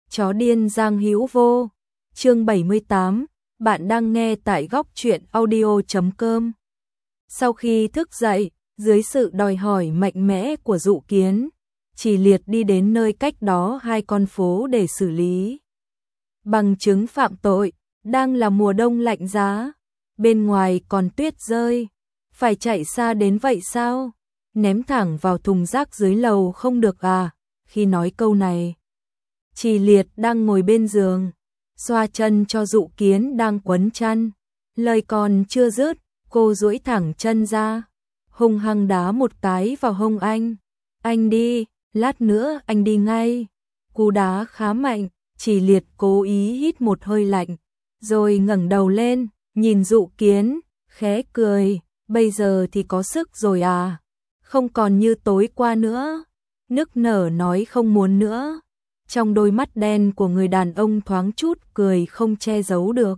Chó điên Giang Hữu Vô. Chương 78. Bạn đang nghe tại góc truyện audio.com. Sau khi thức dậy, dưới sự đòi hỏi mạnh mẽ của Dụ Kiến, Chỉ Liệt đi đến nơi cách đó 2 con phố để xử lý bằng chứng phạm tội. Đang là mùa đông lạnh giá, bên ngoài còn tuyết rơi, phải chạy xa đến vậy sao? Ném thẳng vào thùng rác dưới lầu không được à? Khi nói câu này, Chỉ Liệt đang ngồi bên giường, xoa chân cho Dụ Kiến đang quấn chăn. Lời còn chưa dứt, cô duỗi thẳng chân ra, hung hăng đá một cái vào hông anh. Anh đi, lát nữa anh đi ngay. Cú đá khá mạnh, Chỉ Liệt cố ý hít một hơi lạnh, rồi ngẩng đầu lên, nhìn Dụ Kiến, khẽ cười, bây giờ thì có sức rồi à? Không còn như tối qua nữa. Nức nở nói không muốn nữa. Trong đôi mắt đen của người đàn ông thoáng chút cười không che giấu được.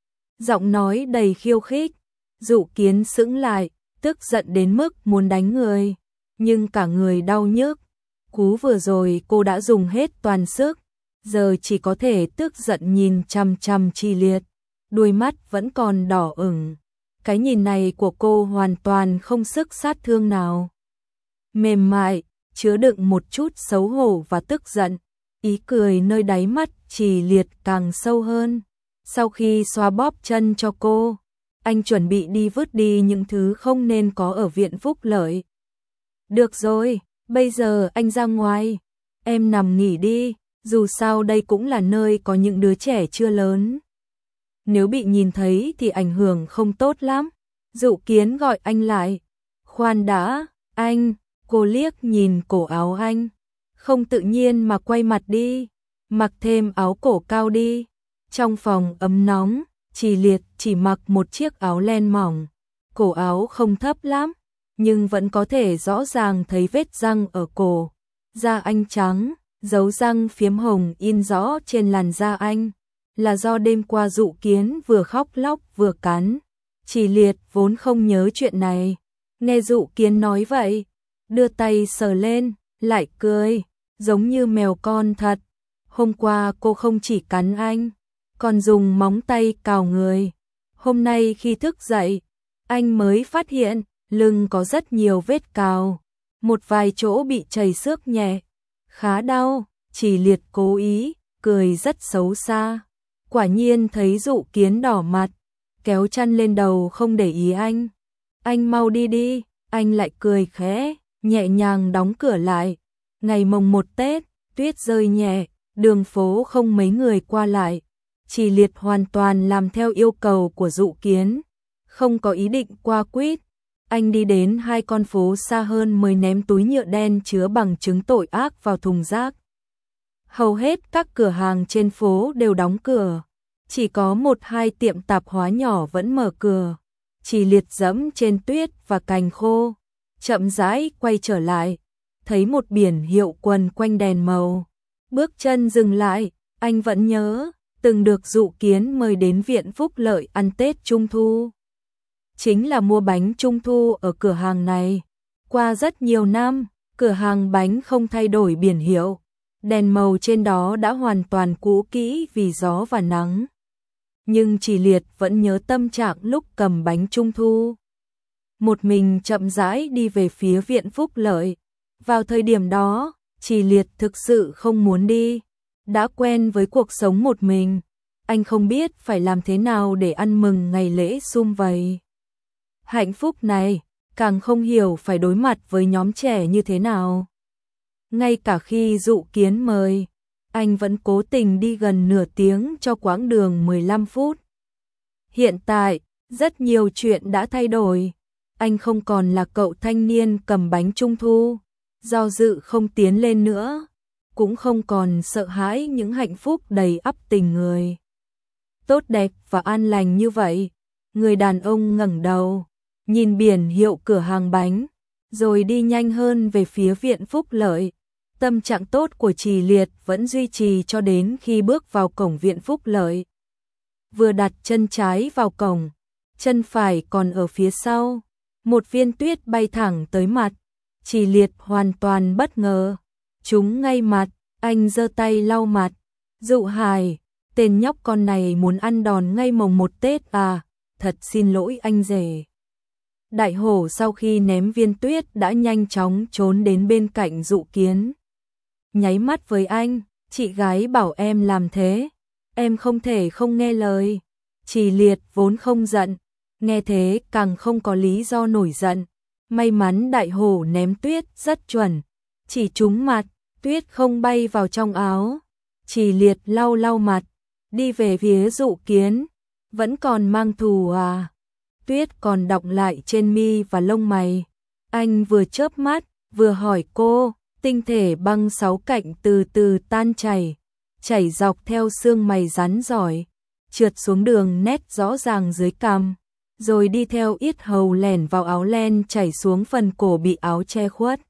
Giọng nói đầy khiêu khích. Dụ Kiến sững lại, tức giận đến mức muốn đánh người, nhưng cả người đau nhức. Cú vừa rồi cô đã dùng hết toàn sức, giờ chỉ có thể tức giận nhìn chằm chằm Chỉ Liệt, đôi mắt vẫn còn đỏ ửng. Cái nhìn này của cô hoàn toàn không sức sát thương nào. Mềm mại, chứa đựng một chút xấu hổ và tức giận. Ý cười nơi đáy mắt Chỉ Liệt càng sâu hơn. Sau khi xoa bóp chân cho cô, anh chuẩn bị đi vứt đi những thứ không nên có ở viện phúc lợi. Được rồi, bây giờ anh ra ngoài, em nằm nghỉ đi, dù sao đây cũng là nơi có những đứa trẻ chưa lớn. Nếu bị nhìn thấy thì ảnh hưởng không tốt lắm. Dụ Kiến gọi anh lại. Khoan đã, anh. Cô liếc nhìn cổ áo anh, không tự nhiên mà quay mặt đi, mặc thêm áo cổ cao đi. Trong phòng ấm nóng, Chỉ Liệt chỉ mặc một chiếc áo len mỏng, cổ áo không thấp lắm, nhưng vẫn có thể rõ ràng thấy vết răng ở cổ. Da anh trắng, dấu răng phiếm hồng in rõ trên làn da anh, là do đêm qua Dụ Kiến vừa khóc lóc vừa cắn. Chỉ Liệt vốn không nhớ chuyện này, nghe Dụ Kiến nói vậy, đưa tay sờ lên, lại cười, giống như mèo con thật. Hôm qua cô không chỉ cắn anh, còn dùng móng tay cào người. Hôm nay khi thức dậy, anh mới phát hiện lưng có rất nhiều vết cào, một vài chỗ bị chảy xước nhẹ, khá đau. Chỉ Liệt cố ý, cười rất xấu xa. Quả nhiên thấy Dụ Kiến đỏ mặt, kéo chăn lên đầu không để ý anh. Anh mau đi đi, anh lại cười khẽ, nhẹ nhàng đóng cửa lại. Ngày mồng 1 Tết, tuyết rơi nhẹ, đường phố không mấy người qua lại. Chỉ Liệt hoàn toàn làm theo yêu cầu của Dụ Kiến, không có ý định qua quýt. Anh đi đến 2 con phố xa hơn mới ném túi nhựa đen chứa bằng chứng tội ác vào thùng rác. Hầu hết các cửa hàng trên phố đều đóng cửa, chỉ có 1-2 tiệm tạp hóa nhỏ vẫn mở cửa. Chỉ Liệt dẫm trên tuyết và cành khô, chậm rãi quay trở lại, thấy một biển hiệu quần quanh đèn màu. Bước chân dừng lại, anh vẫn nhớ, từng được Dụ Kiến mời đến viện phúc lợi ăn Tết Trung Thu. Chính là mua bánh Trung Thu ở cửa hàng này. Qua rất nhiều năm, cửa hàng bánh không thay đổi biển hiệu, đèn màu trên đó đã hoàn toàn cũ kỹ vì gió và nắng. Nhưng Chỉ Liệt vẫn nhớ tâm trạng lúc cầm bánh Trung Thu, một mình chậm rãi đi về phía viện phúc lợi. Vào thời điểm đó, Chỉ Liệt thực sự không muốn đi. Đã quen với cuộc sống một mình, anh không biết phải làm thế nào để ăn mừng ngày lễ sum vầy hạnh phúc này, càng không hiểu phải đối mặt với nhóm trẻ như thế nào. Ngay cả khi Dụ Kiến mời, anh vẫn cố tình đi gần nửa tiếng cho quãng đường 15 phút. Hiện tại, rất nhiều chuyện đã thay đổi. Anh không còn là cậu thanh niên cầm bánh Trung Thu, do dự không tiến lên nữa, cũng không còn sợ hãi những hạnh phúc đầy ắp tình người tốt đẹp và an lành như vậy. Người đàn ông ngẩng đầu, nhìn biển hiệu cửa hàng bánh, rồi đi nhanh hơn về phía viện phúc lợi. Tâm trạng tốt của Chỉ Liệt vẫn duy trì cho đến khi bước vào cổng viện phúc lợi. Vừa đặt chân trái vào cổng, chân phải còn ở phía sau, một viên tuyết bay thẳng tới mặt. Chỉ Liệt hoàn toàn bất ngờ, trúng ngay mặt, anh giơ tay lau mặt, Dụ Hải, tên nhóc con này muốn ăn đòn ngay mồng 1 Tết à, thật xin lỗi anh rể. Đại hổ sau khi ném viên tuyết đã nhanh chóng trốn đến bên cạnh Dụ Kiến. Nháy mắt với anh, chị gái bảo em làm thế, em không thể không nghe lời. Trì Liệt vốn không giận, nghe thế càng không có lý do nổi giận. May mắn đại hổ ném tuyết rất chuẩn, chỉ trúng mặt, tuyết không bay vào trong áo. Trì Liệt lau lau mặt, đi về phía Dụ Kiến, vẫn còn mang thù à? Tuyết còn đọng lại trên mi và lông mày. Anh vừa chớp mắt, vừa hỏi cô, tinh thể băng 6 cạnh từ từ tan chảy dọc theo xương mày rắn giỏi, trượt xuống đường nét rõ ràng dưới cằm, rồi đi theo yết hầu lẻn vào áo len chảy xuống phần cổ bị áo che khuất.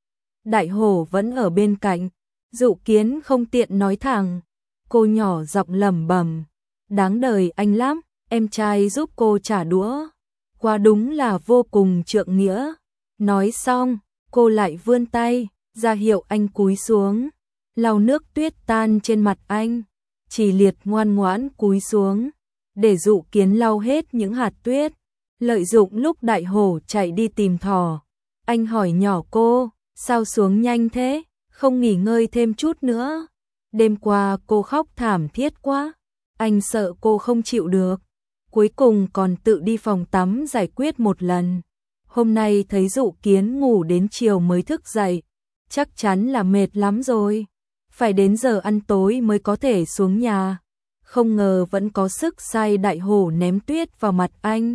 Đại hổ vẫn ở bên cạnh, Dụ Kiến không tiện nói thẳng, cô nhỏ giọng lẩm bẩm, đáng đời anh lắm, em trai giúp cô trả đũa, quả đúng là vô cùng trượng nghĩa. Nói xong, cô lại vươn tay, ra hiệu anh cúi xuống, lau nước tuyết tan trên mặt anh. Trì Liệt ngoan ngoãn cúi xuống, để Dụ Kiến lau hết những hạt tuyết. Lợi dụng lúc đại hổ chạy đi tìm thỏ, anh hỏi nhỏ cô, sao xuống nhanh thế, không nghỉ ngơi thêm chút nữa. Đêm qua cô khóc thảm thiết quá, anh sợ cô không chịu được, cuối cùng còn tự đi phòng tắm giải quyết một lần. Hôm nay thấy Dụ Kiến ngủ đến chiều mới thức dậy, chắc chắn là mệt lắm rồi, phải đến giờ ăn tối mới có thể xuống nhà. Không ngờ vẫn có sức sai đại hổ ném tuyết vào mặt anh.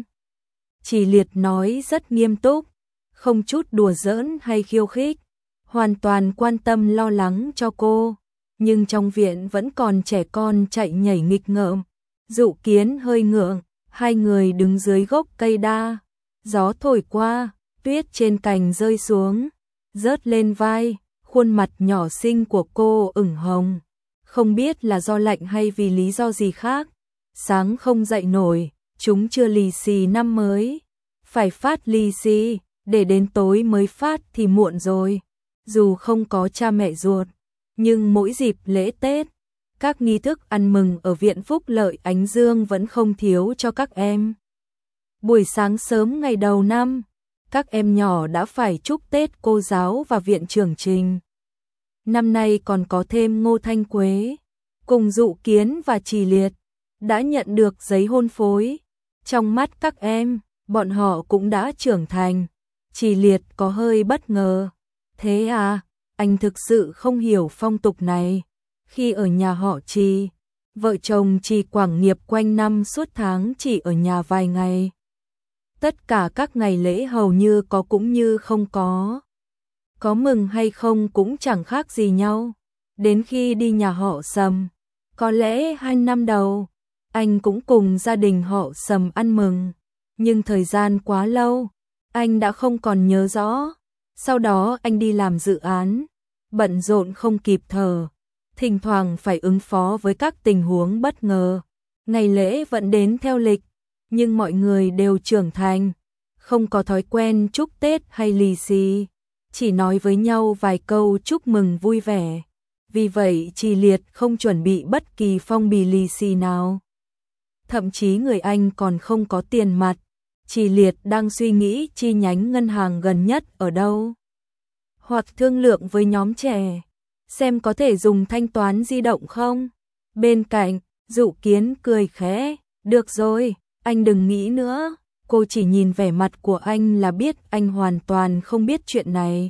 Trì Liệt nói rất nghiêm túc, không chút đùa giỡn hay khiêu khích, hoàn toàn quan tâm lo lắng cho cô. Nhưng trong viện vẫn còn trẻ con chạy nhảy nghịch ngợm. Dụ Kiến hơi ngượng, hai người đứng dưới gốc cây đa. Gió thổi qua, tuyết trên cành rơi xuống, rớt lên vai, khuôn mặt nhỏ xinh của cô ửng hồng. Không biết là do lạnh hay vì lý do gì khác, sáng không dậy nổi, chúng chưa lì xì năm mới. Phải phát lì xì, để đến tối mới phát thì muộn rồi. Dù không có cha mẹ ruột, nhưng mỗi dịp lễ Tết, các nghi thức ăn mừng ở viện Phúc Lợi Ánh Dương vẫn không thiếu cho các em. Buổi sáng sớm ngày đầu năm, các em nhỏ đã phải chúc Tết cô giáo và viện trưởng Trình. Năm nay còn có thêm Ngô Thanh Quế, cùng Dụ Kiến và Trì Liệt, đã nhận được giấy hôn phối. Trong mắt các em, bọn họ cũng đã trưởng thành. Trì Liệt có hơi bất ngờ. Thế à, anh thực sự không hiểu phong tục này. Khi ở nhà họ Trì, vợ chồng Trì Quảng Nghiệp quanh năm suốt tháng chỉ ở nhà vài ngày. Tất cả các ngày lễ hầu như có cũng như không có. Có mừng hay không cũng chẳng khác gì nhau. Đến khi đi nhà họ Sầm, có lẽ 2 năm đầu, anh cũng cùng gia đình họ Sầm ăn mừng. Nhưng thời gian quá lâu, anh đã không còn nhớ rõ. Sau đó anh đi làm dự án, bận rộn không kịp thở, thỉnh thoảng phải ứng phó với các tình huống bất ngờ. Ngày lễ vẫn đến theo lịch, nhưng mọi người đều trưởng thành, không có thói quen chúc Tết hay lì xì, chỉ nói với nhau vài câu chúc mừng vui vẻ. Vì vậy Trì Liệt không chuẩn bị bất kỳ phong bì lì xì nào. Thậm chí người anh còn không có tiền mặt. Trì Liệt đang suy nghĩ chi nhánh ngân hàng gần nhất ở đâu, hoặc thương lượng với nhóm trẻ, xem có thể dùng thanh toán di động không. Bên cạnh, Dụ Kiến cười khẽ, được rồi, anh đừng nghĩ nữa. Cô chỉ nhìn vẻ mặt của anh là biết anh hoàn toàn không biết chuyện này.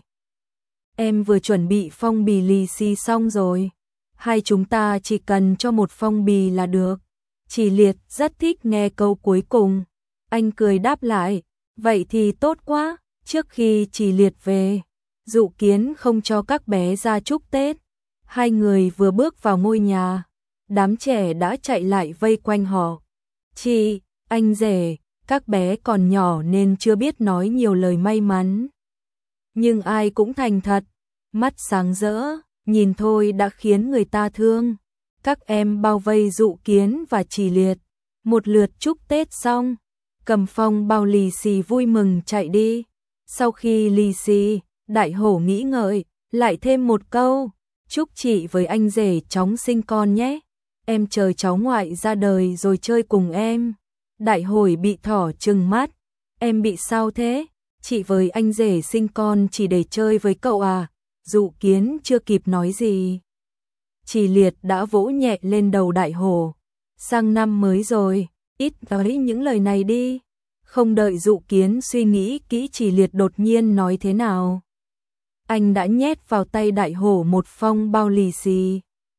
Em vừa chuẩn bị phong bì lì xì xong rồi, hai chúng ta chỉ cần cho một phong bì là được. Trì Liệt rất thích nghe câu cuối cùng. Anh cười đáp lại, vậy thì tốt quá. Trước khi Trì Liệt về, Dụ Kiến không cho các bé ra chúc Tết. Hai người vừa bước vào ngôi nhà, đám trẻ đã chạy lại vây quanh họ. Chị, anh rể, các bé còn nhỏ nên chưa biết nói nhiều lời may mắn. Nhưng ai cũng thành thật, mắt sáng rỡ, nhìn thôi đã khiến người ta thương. Các em bao vây Dụ Kiến và Trì Liệt, một lượt chúc Tết xong, cầm phong bao lì xì vui mừng chạy đi. Sau khi lì xì, đại hổ nghĩ ngợi, lại thêm một câu, chúc chị với anh rể chóng sinh con nhé. Em chờ cháu ngoại ra đời rồi chơi cùng em. Đại Hồi bị thỏ trừng mắt. Em bị sao thế? Chị với anh rể sinh con chỉ để chơi với cậu à? Dụ Kiến chưa kịp nói gì, Trì Liệt đã vỗ nhẹ lên đầu Đại Hổ. Sang năm mới rồi, ít nói những lời này đi. Không đợi Dụ Kiến suy nghĩ kỹ, Trì Liệt đột nhiên nói thế nào. Anh đã nhét vào tay Đại Hổ một phong bao lì xì,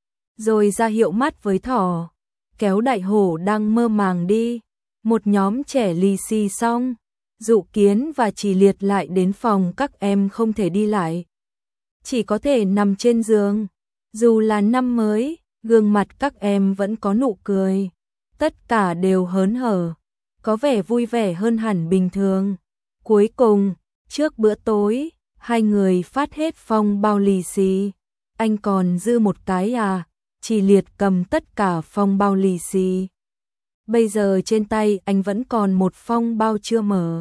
rồi ra hiệu mắt với thỏ, kéo Đại Hổ đang mơ màng đi. Một nhóm trẻ lì xì xong, Dụ Kiến và Trì Liệt lại đến phòng các em không thể đi lại, chỉ có thể nằm trên giường. Dù là năm mới, gương mặt các em vẫn có nụ cười, tất cả đều hớn hở, có vẻ vui vẻ hơn hẳn bình thường. Cuối cùng, trước bữa tối, hai người phát hết phong bao lì xì. Anh còn dư một cái à? Trì Liệt cầm tất cả phong bao lì xì. Bây giờ trên tay anh vẫn còn một phong bao chưa mở.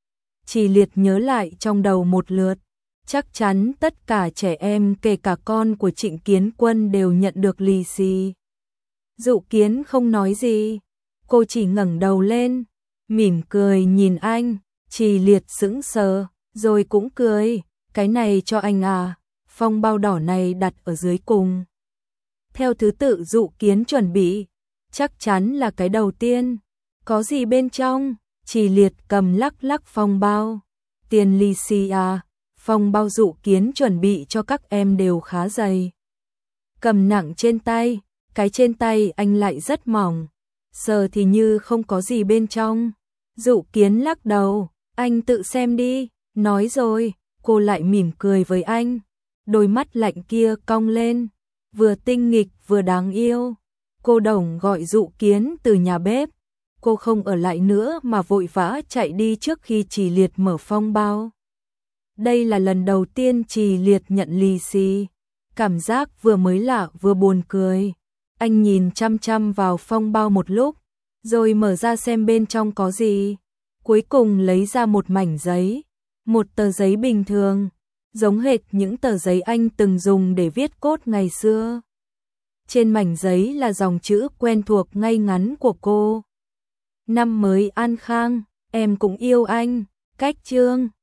Trì Liệt nhớ lại trong đầu một lượt. Chắc chắn tất cả trẻ em kể cả con của Trịnh Kiến Quân đều nhận được lì xì. Dụ Kiến không nói gì, cô chỉ ngẩng đầu lên, mỉm cười nhìn anh. Trì Liệt sững sờ, rồi cũng cười. Cái này cho anh à? Phong bao đỏ này đặt ở dưới cùng. Theo thứ tự Dụ Kiến chuẩn bị, chắc chắn là cái đầu tiên. Có gì bên trong? Trì Liệt cầm lắc lắc phong bao. Tiền lì xì à? Phong bao Dụ Kiến chuẩn bị cho các em đều khá dày, cầm nặng trên tay. Cái trên tay anh lại rất mỏng, sờ thì như không có gì bên trong. Dụ Kiến lắc đầu, anh tự xem đi. Nói rồi, cô lại mỉm cười với anh, đôi mắt lạnh kia cong lên, vừa tinh nghịch vừa đáng yêu. Cô Đồng gọi Dụ Kiến từ nhà bếp, cô không ở lại nữa mà vội vã chạy đi trước khi Trì Liệt mở phong bao. Đây là lần đầu tiên Trì Liệt nhận lì xì, cảm giác vừa mới lạ vừa buồn cười. Anh nhìn chăm chăm vào phong bao một lúc, rồi mở ra xem bên trong có gì. Cuối cùng lấy ra một mảnh giấy, một tờ giấy bình thường, giống hệt những tờ giấy anh từng dùng để viết code ngày xưa. Trên mảnh giấy là dòng chữ quen thuộc ngay ngắn của cô. Năm mới an khang, em cũng yêu anh. Cách chương